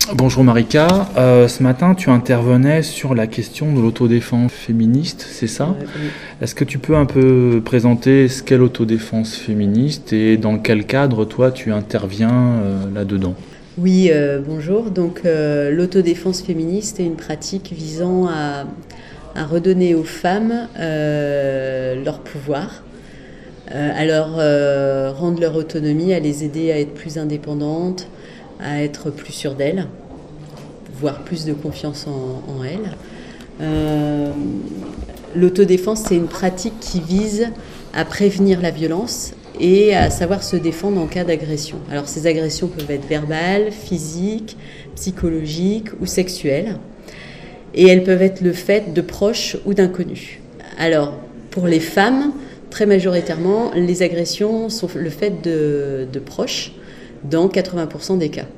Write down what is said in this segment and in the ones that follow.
Bonjour Marika, ce matin tu intervenais sur la question de l'autodéfense féministe, c'est ça ? Oui. Est-ce que tu peux un peu présenter ce qu'est l'autodéfense féministe et dans quel cadre toi tu interviens là-dedans ? Oui, bonjour. Donc, l'autodéfense féministe est une pratique visant à redonner aux femmes leur pouvoir, à leur rendre leur autonomie, à les aider à être plus indépendantes, à être plus sûres d'elles, voire plus de confiance en elles. L'autodéfense, c'est une pratique qui vise à prévenir la violence et à savoir se défendre en cas d'agression. Alors ces agressions peuvent être verbales, physiques, psychologiques ou sexuelles. Et elles peuvent être le fait de proches ou d'inconnus. Alors pour les femmes, très majoritairement, les agressions sont le fait de proches dans 80% des cas.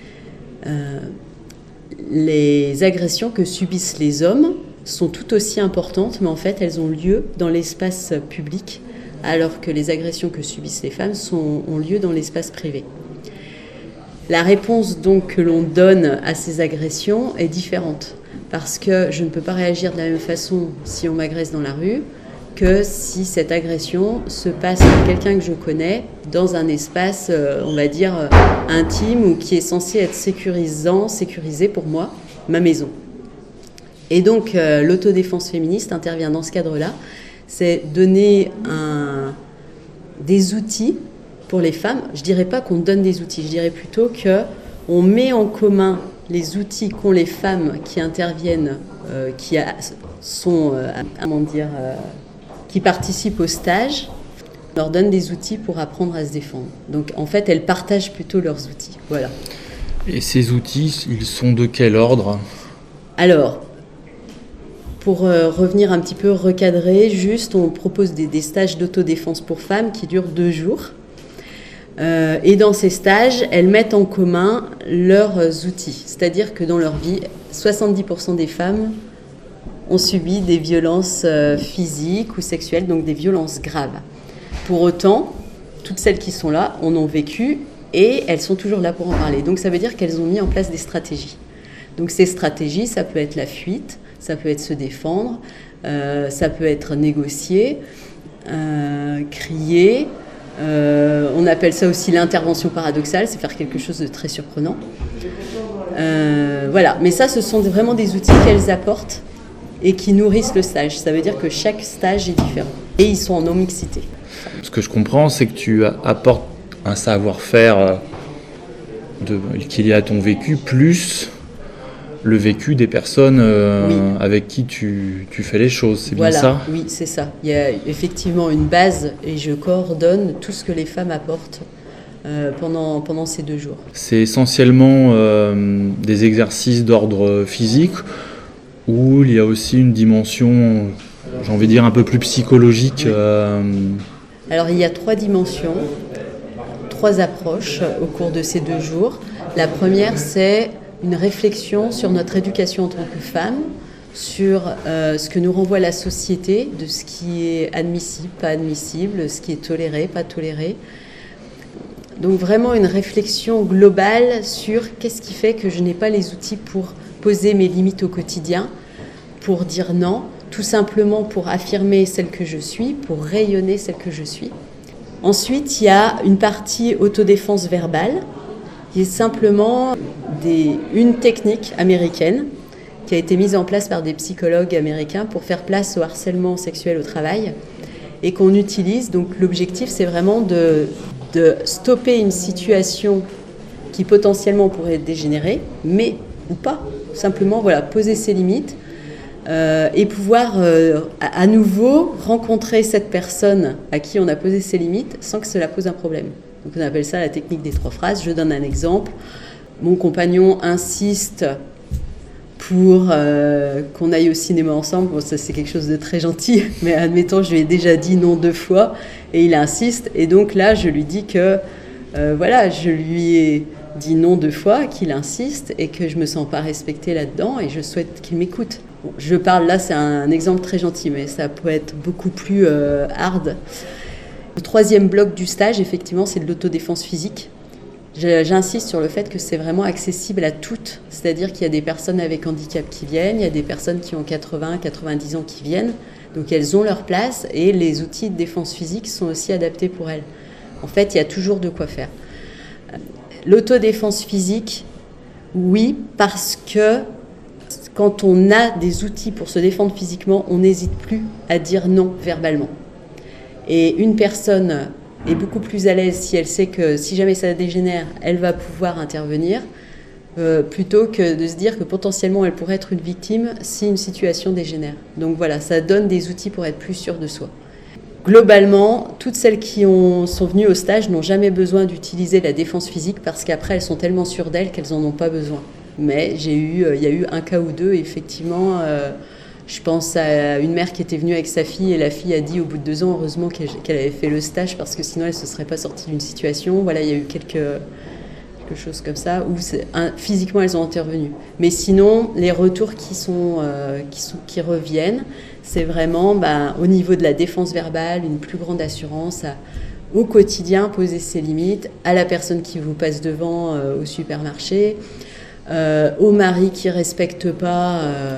Les agressions que subissent les hommes sont tout aussi importantes, mais en fait elles ont lieu dans l'espace public, alors que les agressions que subissent les femmes ont lieu dans l'espace privé. La réponse donc que l'on donne à ces agressions est différente, parce que je ne peux pas réagir de la même façon si on m'agresse dans la rue que si cette agression se passe avec quelqu'un que je connais dans un espace, on va dire, intime ou qui est censé être sécurisé pour moi, ma maison. Et donc l'autodéfense féministe intervient dans ce cadre-là, c'est donner des outils pour les femmes. Je ne dirais pas qu'on donne des outils, je dirais plutôt qu'on met en commun les outils qu'ont les femmes qui interviennent, qui participent au stage. On leur donne des outils pour apprendre à se défendre. Donc en fait, elles partagent plutôt leurs outils. Voilà. Et ces outils, ils sont de quel ordre ? Alors, pour revenir un petit peu recadrer, on propose des stages d'autodéfense pour femmes qui durent 2 jours. Et dans ces stages, elles mettent en commun leurs outils. C'est-à-dire que dans leur vie, 70% des femmes ont subi des violences physiques ou sexuelles, donc des violences graves. Pour autant, toutes celles qui sont là en ont vécu et elles sont toujours là pour en parler. Donc ça veut dire qu'elles ont mis en place des stratégies. Donc ces stratégies, ça peut être la fuite, ça peut être se défendre, ça peut être négocier, crier. On appelle ça aussi l'intervention paradoxale, c'est faire quelque chose de très surprenant. Voilà, mais ça, ce sont vraiment des outils qu'elles apportent et qui nourrissent le stage. Ça veut dire que chaque stage est différent et ils sont en non-mixité. Ce que je comprends, c'est que tu apportes un savoir-faire qui est lié à ton vécu, plus le vécu des personnes avec qui tu fais les choses, c'est voilà, bien ça ? Oui, c'est ça. Il y a effectivement une base et je coordonne tout ce que les femmes apportent pendant ces 2 jours. C'est essentiellement des exercices d'ordre physique ou il y a aussi une dimension, j'ai envie de dire, un peu plus psychologique. Alors il y a 3 dimensions, 3 approches au cours de ces 2 jours. La première, c'est une réflexion sur notre éducation en tant que femme, sur ce que nous renvoie la société, de ce qui est admissible, pas admissible, ce qui est toléré, pas toléré. Donc vraiment une réflexion globale sur qu'est-ce qui fait que je n'ai pas les outils pour poser mes limites au quotidien, pour dire non, tout simplement pour affirmer celle que je suis, pour rayonner celle que je suis. Ensuite, il y a une partie autodéfense verbale, qui est simplement une technique américaine qui a été mise en place par des psychologues américains pour faire place au harcèlement sexuel au travail et qu'on utilise. Donc l'objectif, c'est vraiment de stopper une situation qui potentiellement pourrait dégénérer, mais ou pas. Simplement, poser ses limites et pouvoir à nouveau rencontrer cette personne à qui on a posé ses limites sans que cela pose un problème. Donc on appelle ça la technique des 3 phrases. Je donne un exemple. Mon compagnon insiste pour qu'on aille au cinéma ensemble. Bon, ça c'est quelque chose de très gentil, mais admettons, je lui ai déjà dit non 2 fois et il insiste. Et donc là, je lui dis que je lui ai dit non 2 fois, qu'il insiste et que je me sens pas respectée là-dedans et je souhaite qu'il m'écoute. Bon, je parle là, c'est un exemple très gentil, mais ça peut être beaucoup plus hard. Le 3e bloc du stage, effectivement, c'est de l'autodéfense physique. J'insiste sur le fait que c'est vraiment accessible à toutes, c'est-à-dire qu'il y a des personnes avec handicap qui viennent, il y a des personnes qui ont 80, 90 ans qui viennent, donc elles ont leur place et les outils de défense physique sont aussi adaptés pour elles. En fait, il y a toujours de quoi faire. L'autodéfense physique, oui, parce que quand on a des outils pour se défendre physiquement, on n'hésite plus à dire non verbalement. Et une personne est beaucoup plus à l'aise si elle sait que si jamais ça dégénère, elle va pouvoir intervenir, plutôt que de se dire que potentiellement elle pourrait être une victime si une situation dégénère. Donc voilà, ça donne des outils pour être plus sûr de soi. Globalement, toutes celles qui sont venues au stage n'ont jamais besoin d'utiliser la défense physique parce qu'après elles sont tellement sûres d'elles qu'elles n'en ont pas besoin. Mais il y a eu un cas ou deux, effectivement. Je pense à une mère qui était venue avec sa fille et la fille a dit au bout de 2 ans, heureusement qu'elle avait fait le stage parce que sinon elle ne se serait pas sortie d'une situation. Voilà, il y a eu quelque chose comme ça où physiquement elles ont intervenu. Mais sinon, les retours qui reviennent, c'est vraiment au niveau de la défense verbale, une plus grande assurance au quotidien, poser ses limites, à la personne qui vous passe devant au supermarché, au mari qui ne respecte pas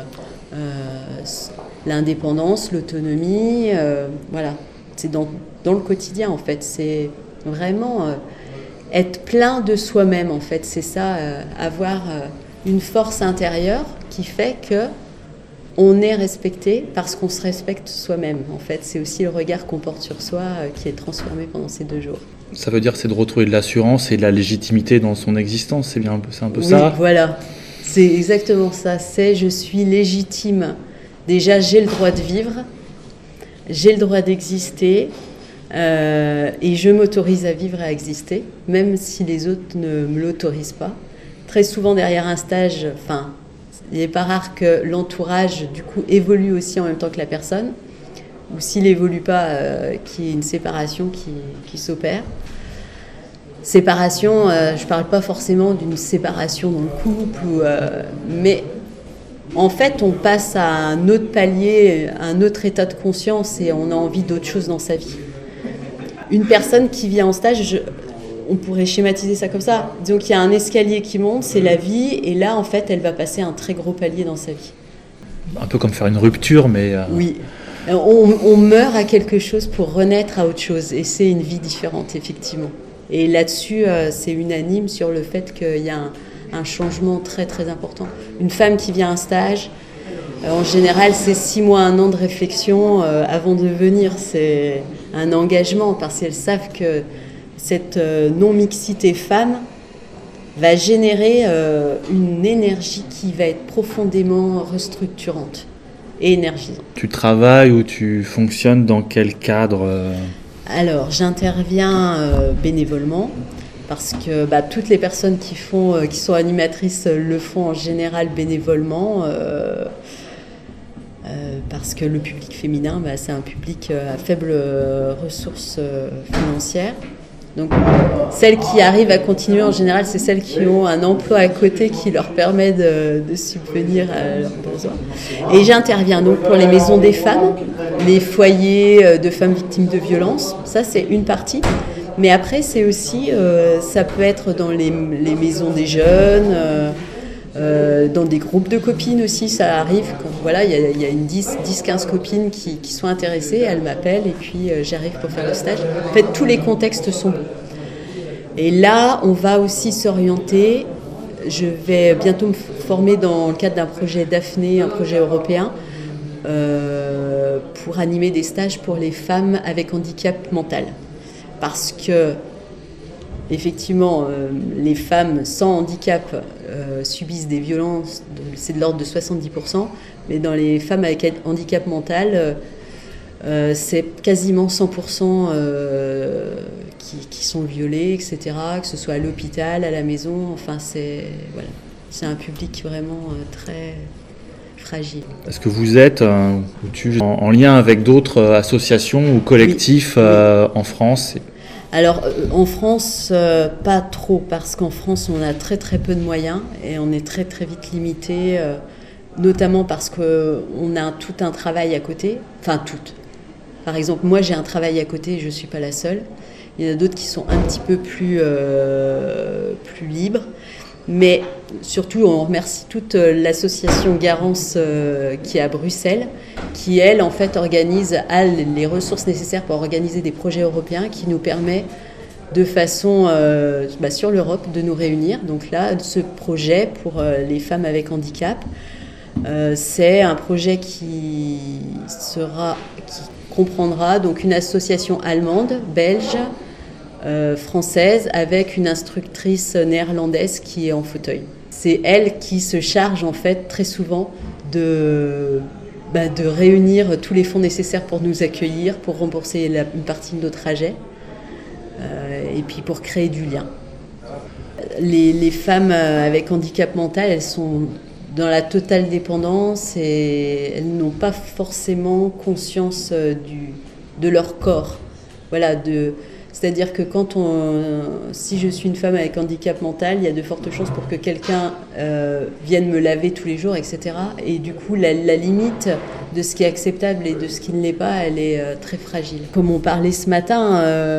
l'indépendance, l'autonomie, voilà. C'est dans le quotidien en fait, c'est vraiment être plein de soi-même en fait, c'est ça, avoir une force intérieure qui fait que on est respecté parce qu'on se respecte soi-même en fait, c'est aussi le regard qu'on porte sur soi qui est transformé pendant ces 2 jours. Ça veut dire c'est de retrouver de l'assurance et de la légitimité dans son existence, c'est un peu oui, ça. Oui, voilà, c'est exactement ça, je suis légitime. Déjà, j'ai le droit de vivre, j'ai le droit d'exister et je m'autorise à vivre et à exister, même si les autres ne me l'autorisent pas. Très souvent, derrière un stage, il n'est pas rare que l'entourage, du coup, évolue aussi en même temps que la personne, ou s'il n'évolue pas, qu'il y ait une séparation qui s'opère. Séparation, je ne parle pas forcément d'une séparation dans le couple, mais en fait, on passe à un autre palier, un autre état de conscience et on a envie d'autre chose dans sa vie. Une personne qui vient en stage, on pourrait schématiser ça comme ça. Donc il y a un escalier qui monte, c'est la vie, et là, en fait, elle va passer un très gros palier dans sa vie. Un peu comme faire une rupture, mais... Oui, on meurt à quelque chose pour renaître à autre chose, et c'est une vie différente, effectivement. Et là-dessus, c'est unanime sur le fait qu'il y a un changement très très important. Une femme qui vient à un stage, en général, c'est 6 mois, 1 an de réflexion avant de venir. C'est un engagement parce qu'elles savent que cette non-mixité femme va générer une énergie qui va être profondément restructurante et énergisante. Tu travailles ou tu fonctionnes dans quel cadre Alors, j'interviens bénévolement. Parce que toutes les personnes qui sont animatrices le font en général bénévolement, parce que le public féminin, c'est un public à faible ressources financières. Donc, celles qui arrivent à continuer en général, c'est celles qui ont un emploi à côté qui leur permet de subvenir à leurs besoins. Et j'interviens donc pour les maisons des femmes, les foyers de femmes victimes de violences. Ça, c'est une partie. Mais après, c'est aussi, ça peut être dans les maisons des jeunes, dans des groupes de copines aussi, ça arrive. Voilà, il y a une 10-15 copines qui sont intéressées, elles m'appellent et puis j'arrive pour faire le stage. En fait, tous les contextes sont bons. Et là, on va aussi s'orienter. Je vais bientôt me former dans le cadre d'un projet Daphné, un projet européen, pour animer des stages pour les femmes avec handicap mental. Parce que, effectivement, les femmes sans handicap subissent des violences, c'est de l'ordre de 70%, mais dans les femmes avec handicap mental, c'est quasiment 100% qui sont violées, etc., que ce soit à l'hôpital, à la maison, enfin, c'est un public vraiment très fragile. Est-ce que vous êtes en lien avec d'autres associations ou collectifs en France ? Alors, en France, pas trop, parce qu'en France, on a très très peu de moyens et on est très très vite limité, notamment parce qu'on a tout un travail à côté, enfin tout. Par exemple, moi j'ai un travail à côté, je ne suis pas la seule, Il y en a d'autres qui sont un petit peu plus libres. Mais surtout, on remercie toute l'association Garance qui est à Bruxelles, qui, elle, en fait, a les ressources nécessaires pour organiser des projets européens qui nous permet de façon, sur l'Europe, de nous réunir. Donc là, ce projet pour les femmes avec handicap, c'est un projet qui comprendra donc une association allemande, belge, française, avec une instructrice néerlandaise qui est en fauteuil. C'est elle qui se charge en fait très souvent de réunir tous les fonds nécessaires pour nous accueillir, pour rembourser une partie de nos trajets et puis pour créer du lien. Les femmes avec handicap mental, elles sont dans la totale dépendance et elles n'ont pas forcément conscience de leur corps. Voilà, c'est-à-dire que si je suis une femme avec handicap mental, il y a de fortes chances pour que quelqu'un vienne me laver tous les jours, etc. Et du coup, la limite de ce qui est acceptable et de ce qui ne l'est pas, elle est très fragile. Comme on parlait ce matin,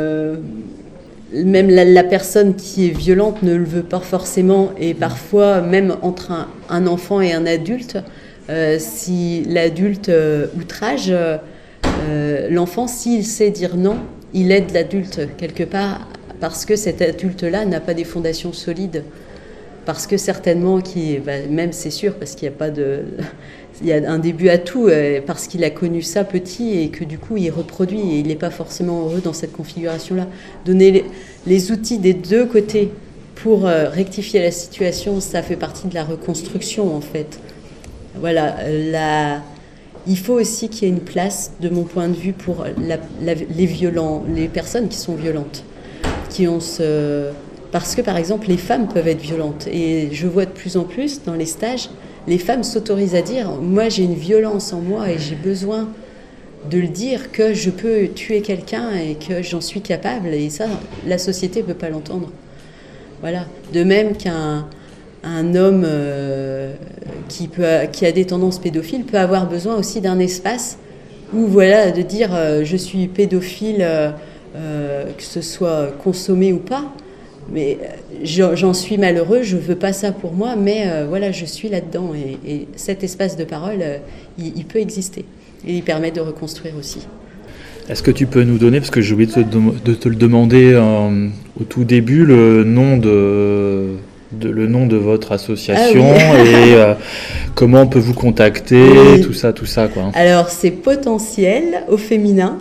même la personne qui est violente ne le veut pas forcément. Et parfois, même entre un enfant et un adulte, si l'adulte outrage l'enfant, s'il sait dire non, il aide l'adulte quelque part parce que cet adulte-là n'a pas des fondations solides. Parce que certainement, même c'est sûr, parce qu'il y a un début à tout, parce qu'il a connu ça petit et que du coup il reproduit et il n'est pas forcément heureux dans cette configuration-là. Donner les outils des deux côtés pour rectifier la situation, ça fait partie de la reconstruction en fait. Voilà, il faut aussi qu'il y ait une place, de mon point de vue, pour les violents, les personnes qui sont violentes, parce que par exemple les femmes peuvent être violentes et je vois de plus en plus dans les stages, les femmes s'autorisent à dire « moi j'ai une violence en moi et j'ai besoin de le dire que je peux tuer quelqu'un et que j'en suis capable » et ça, la société ne peut pas l'entendre. Voilà. De même qu'un homme qui a des tendances pédophiles peut avoir besoin aussi d'un espace où de dire je suis pédophile, que ce soit consommé ou pas, mais j'en suis malheureux, je veux pas ça pour moi, mais je suis là-dedans et cet espace de parole, il peut exister et il permet de reconstruire aussi. Est-ce que tu peux nous donner, parce que j'ai oublié de te le demander au tout début, le nom de votre association et comment on peut vous contacter, tout ça quoi. Alors c'est Potentiel au féminin.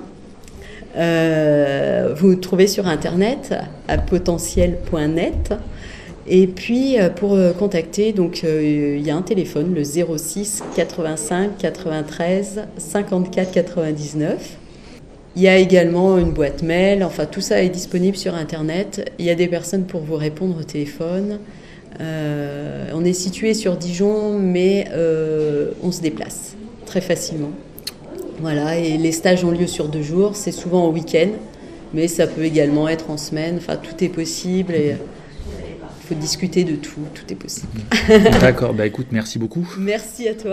Vous trouvez sur internet à potentiel.net et puis pour contacter donc il y a un téléphone, le 06 85 93 54 99. Il y a également une boîte mail, enfin tout ça est disponible sur internet. Il y a des personnes pour vous répondre au téléphone. On est situé sur Dijon, mais on se déplace très facilement. Voilà, et les stages ont lieu sur 2 jours, c'est souvent au week-end, mais ça peut également être en semaine, enfin tout est possible et il faut discuter de tout est possible. D'accord, écoute, merci beaucoup. Merci à toi.